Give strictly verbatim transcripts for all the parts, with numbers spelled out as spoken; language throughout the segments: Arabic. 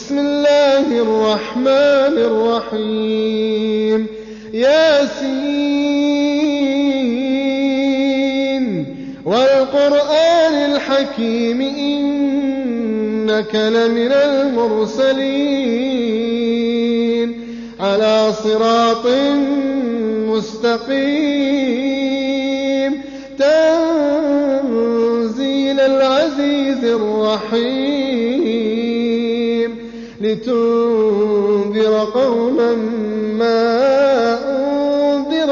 بسم الله الرحمن الرحيم ياسين والقرآن الحكيم إنك لمن المرسلين على صراط مستقيم تنزيل العزيز الرحيم لتنذر قوما ما أنذر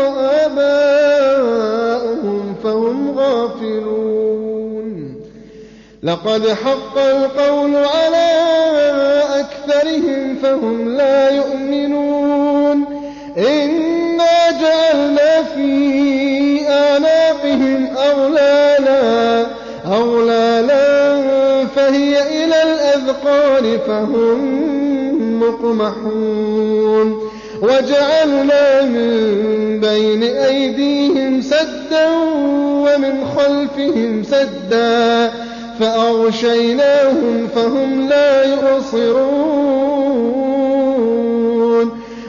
آباؤهم فهم غافلون لقد حق القول على أكثرهم فهم لا يؤمنون إنا جعلنا في أعناقهم أغلالا أغلالا فهي إلى الأذقان فهم مقمحون وجعلنا من بين أيديهم سدا ومن خلفهم سدا فأغشيناهم فهم لا يبصرون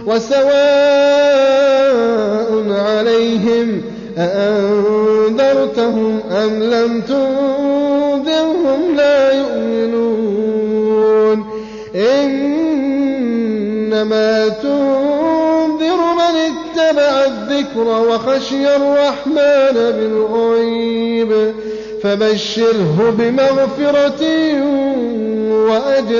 وسواء عليهم أأنذرتهم أم لم تنذرهم لا يؤمنون إنما تنذر من اتبع الذكر وخشي الرحمن بالغيب فبشره بمغفرة وأجر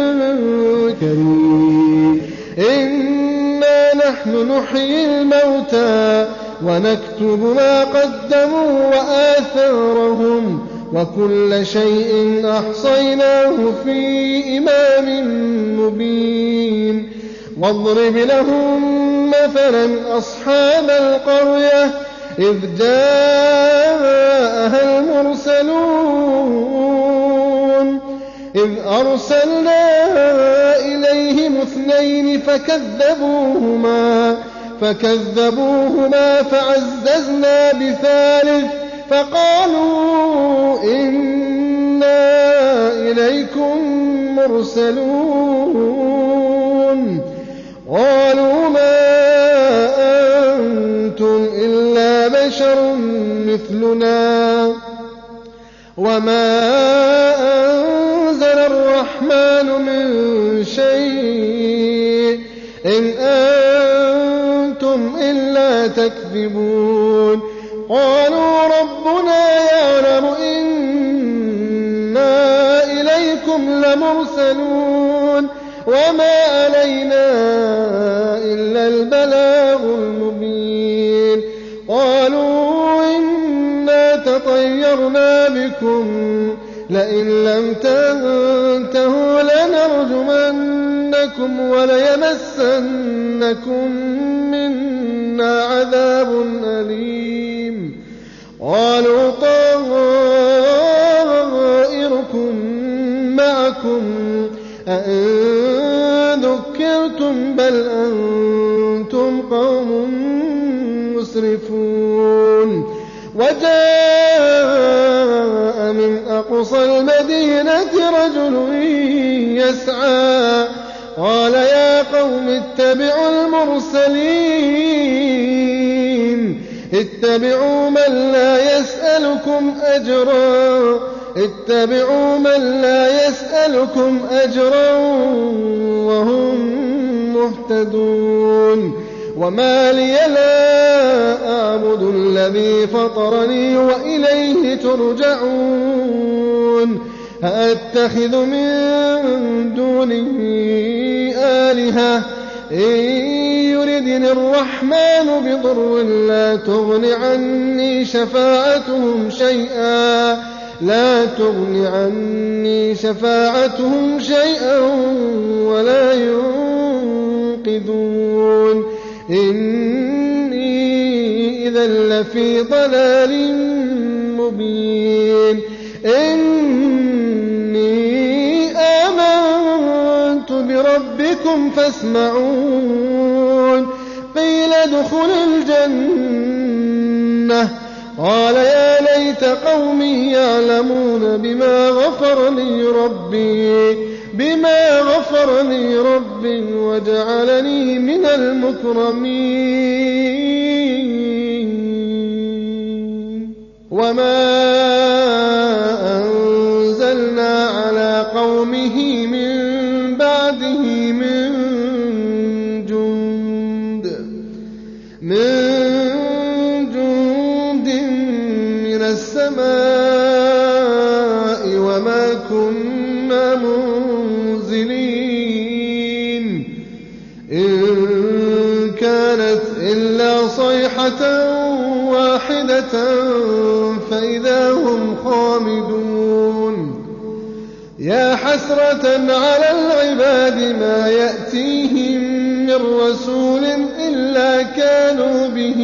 كريم إنا نحن نحيي الموتى ونكتب ما قدموا وآثارهم وكل شيء أحصيناه في إمام مبين واضرب لهم مثلا أصحاب القرية إذ جاءها المرسلون إذ أرسلنا إليهم اثنين فكذبوهما فكذبوهما فعززنا بثالث فقالوا إنا إليكم مرسلون قالوا ما أنتم إلا بشر مثلنا وما أنزل الرحمن من شيء إن أنتم إلا تكذبون قالوا ربنا يعلم إنا إليكم لمرسلون وما علينا إلا البلاغ المبين قالوا إنا تطيرنا بكم لئن لم تنتهوا لنرجمنكم وليمسنكم منا عذاب أليم قالوا طائركم معكم أئن ذكرتم بل أنتم قوم مسرفون وجاء من أقصى المدينة رجل يسعى قال يا قوم اتبعوا المرسلين اتبعوا من لا يسألكم أجرا اتبعوا من لا يسألكم أجرا وهم مهتدون وما لي لا أعبد الذي فطرني وإليه ترجعون أأتخذ من دونه آلهة إن يردني الرحمن بضر لا تغن عني شفاعتهم شيئا لا تغن عني شفاعتهم شيئا ولا ينقذون إني إذا لفي ضلال مبين إني آمنت بربكم فاسمعون قيل ادخل الجنة قال يا ليت قومي يعلمون بما غفر لي ربي بما غفر لي ربي وجعلني من المكرمين وما أنزلنا على قومه من بعده من جند من جند من السماء وما كنا منزلين إن كانت إلا صيحة واحدة فإذا هم خامدون يا حسرة على العباد ما يأتيهم من رسول إلا كانوا به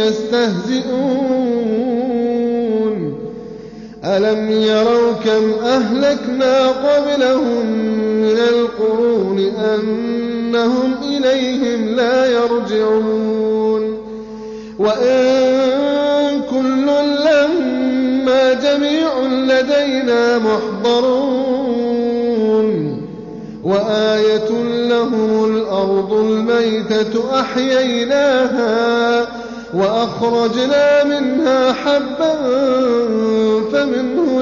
يستهزئون ألم يروا كم أهلكنا قبلهم من القرون أنهم إليهم لا يرجعون وإن كل لما جميع لدينا محضرون وآية لهم الأرض الميتة أحييناها وأخرجنا منها حبا فمنه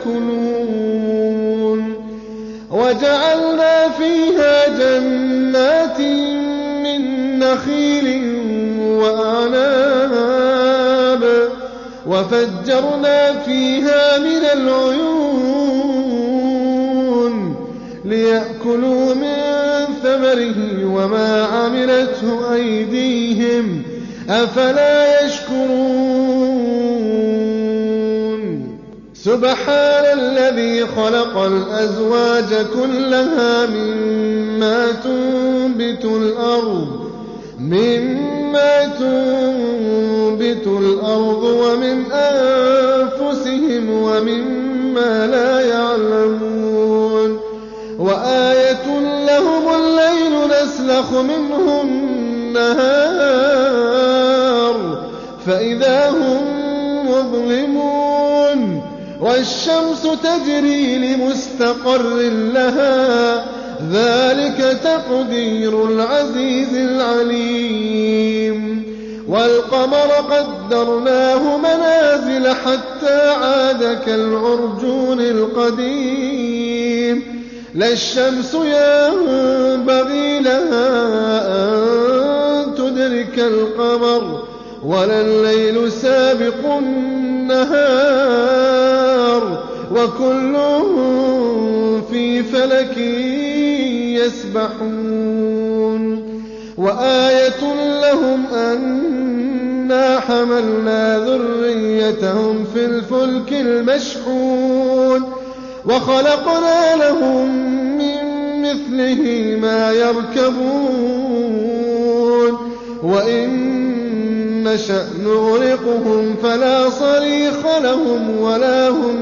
يأكلون وجعلنا فيها جنات من نخيل وأعناب وفجرنا فيها من العيون ليأكلوا من ثمره وما عملته أيديهم أفلا يشكرون سبحان الذي خلق الأزواج كلها مما تنبت الأرض مما تنبت الأرض ومن أنفسهم ومما لا يعلمون وآية لهم الليل نسلخ منه النهار فإذا هم مظلمون والشمس تجري لمستقر لها ذلك تقدير العزيز العليم والقمر قدرناه منازل حتى عاد كالعرجون القديم لا الشمس ينبغي لها أن تدرك القمر ولا الليل سابق النهار وكل في فلك يسبحون وآية لهم أنا حملنا ذريتهم في الفلك المشحون وخلقنا لهم من مثله ما يركبون وإن نشأ نغرقهم فلا صريخ لهم ولا هم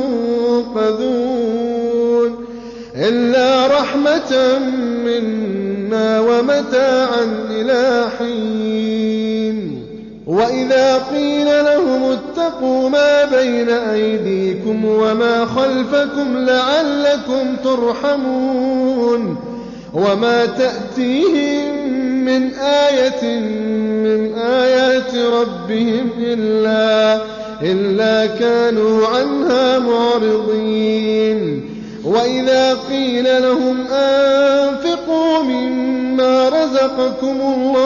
ينقذون إلا رحمة منا ومتاعا إلى حين وإذا قيل لهم اتقوا ما بين أيديكم وما خلفكم لعلكم ترحمون وما تأتيهم من آية من آيات ربهم إلا, إلا كانوا عنها معرضين وإذا قيل لهم أنفقوا مما رزقكم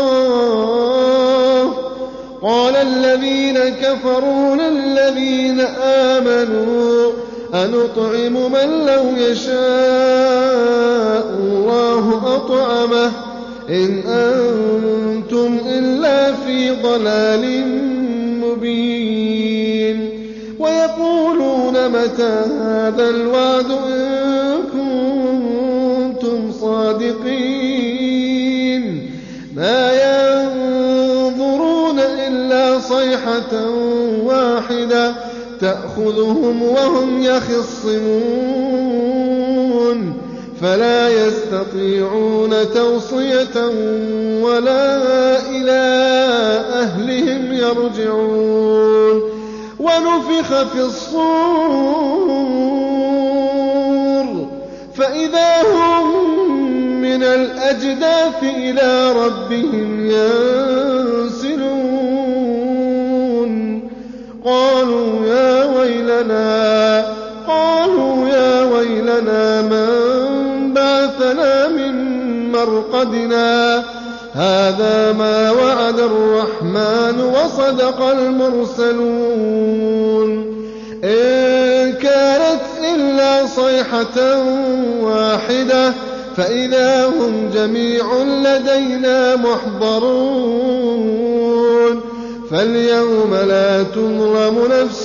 الله قال الذين كفروا للذين آمنوا أنطعم من لو يشاء الله أطعمه إن أنتم إلا في ضلال مبين ويقولون متى هذا الوعد إن كنتم صادقين ما ينظرون إلا صيحة واحدة تأخذهم وهم يخصمون فلا يستطيعون توصية ولا إلى أهلهم يرجعون ونفخ في الصور فإذا هم من الأجداث إلى ربهم ينسلون قالوا يا ويلنا قالوا يا ويلنا من بعثنا من مرقدنا هذا ما وعد الرحمن وصدق المرسلون إن كانت إلا صيحة واحدة فإذا هم جميع لدينا محضرون فاليوم لا تظلم نفس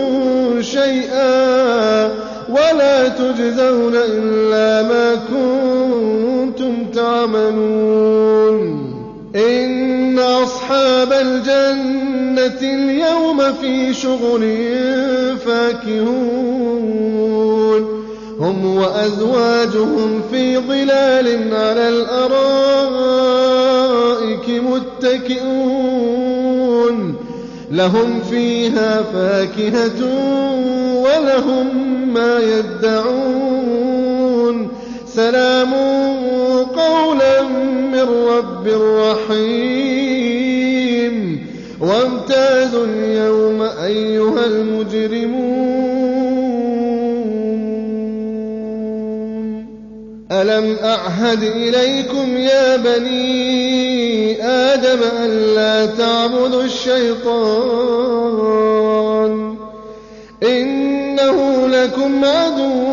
شيئا ولا تجزون إلا ما كنتم تعملون إن أصحاب الجنة اليوم في شغل فاكهون هم وأزواجهم في ظلال على الأرائك متكئون لهم فيها فاكهة ولهم ما يدعون سلام قولا من رب رحيم وامتازوا اليوم أيها المجرمون ألم أعهد إليكم يا بني آدم ألا تعبدوا الشيطان إنه لكم عدو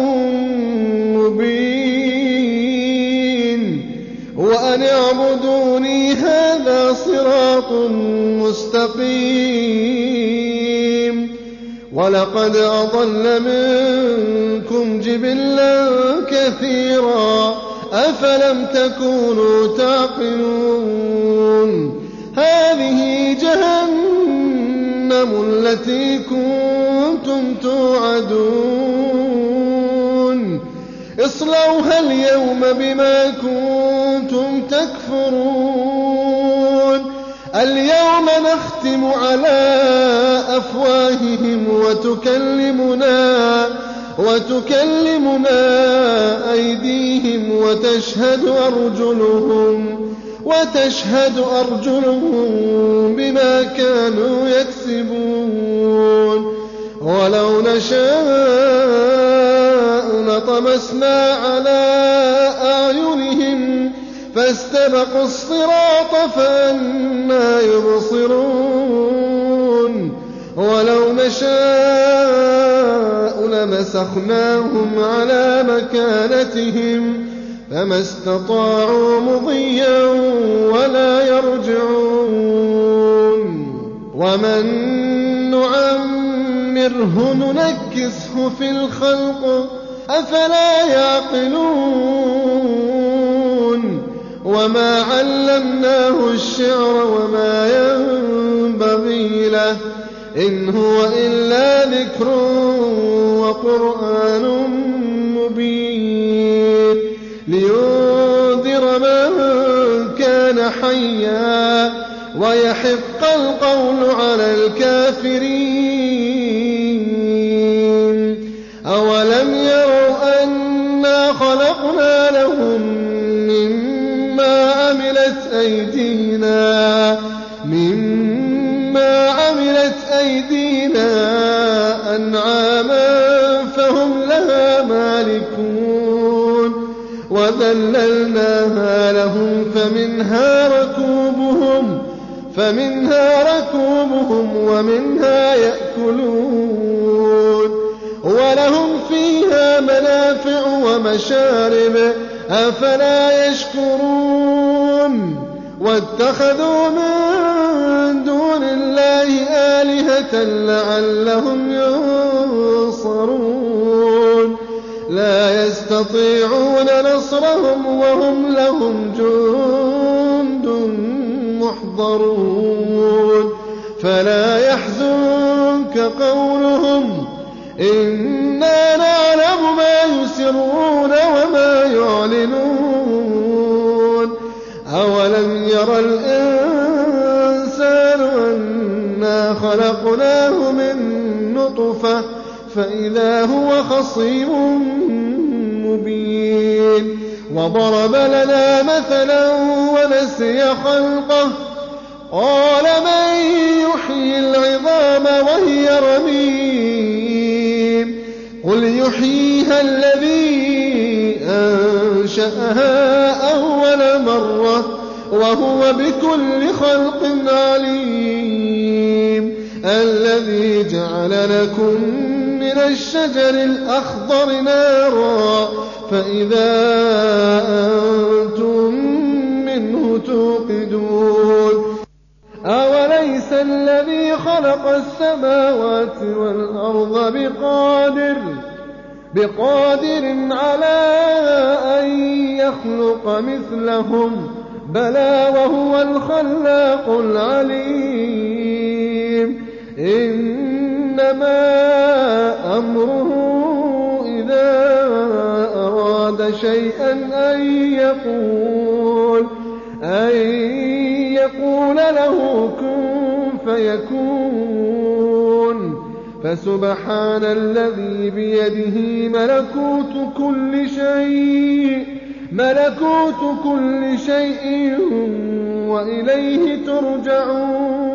مبين وأن اعبدوني هذا صراط مستقيم ولقد أضل منكم جبلا كثيرا أفلم تكونوا تعقلون هذه جهنم التي كنتم توعدون اصلوها اليوم بما كنتم تكفرون اليوم نختم على أفواههم وتكلمنا وتكلمنا أيديهم وتشهد أرجلهم وتشهد أرجلهم بما كانوا يكسبون ولو نشاء لطمسنا على أعينهم فاستبقوا الصراط فأنى يبصرون ولو نشاء لمسخناهم على مكانتهم فما استطاعوا مضيا ولا يرجعون ومن نعمره ننكسه في الخلق أفلا يعقلون وما علمناه الشعر وما ينبغي له إن هو إلا ذكر وقرآن مبين لينذر من كان حيا ويحق القول على الكافرين أولم يروا أنا خلقنا لهم مما عملت أيدينا مما عملت أيدينا أنعاما فهم لها مالكون وذللناها لهم فمنها ركوبهم فمنها ركوبهم ومنها يأكلون ولهم فيها منافع ومشارب أفلا يشكرون واتخذوا من دون الله آلهة لعلهم ينصرون لا يستطيعون نصرهم وهم لهم جند محضرون فلا يحزنك قولهم إنا نعلم ما يسرون وما يعلنون أولم ير الإنسان أنا خلقناه من فإذا هو خصيم مبين وضرب لنا مثلا ونسي خلقه قال من يحيي العظام وهي رميم قل يحييها الذي أنشأها أول مرة وهو بكل خلق عليم الذي جعل لكم من الشجر الأخضر نارا فإذا أنتم منه توقدون أوليس الذي خلق السماوات والأرض بقادر بقادر على أن يخلق مثلهم بلى وهو الخلاق العليم إنما أمره إذا أراد شيئا أن يقول أن يقول له كن فيكون فسبحان الذي بيده ملكوت كل شيء ملكوت كل شيء وإليه ترجعون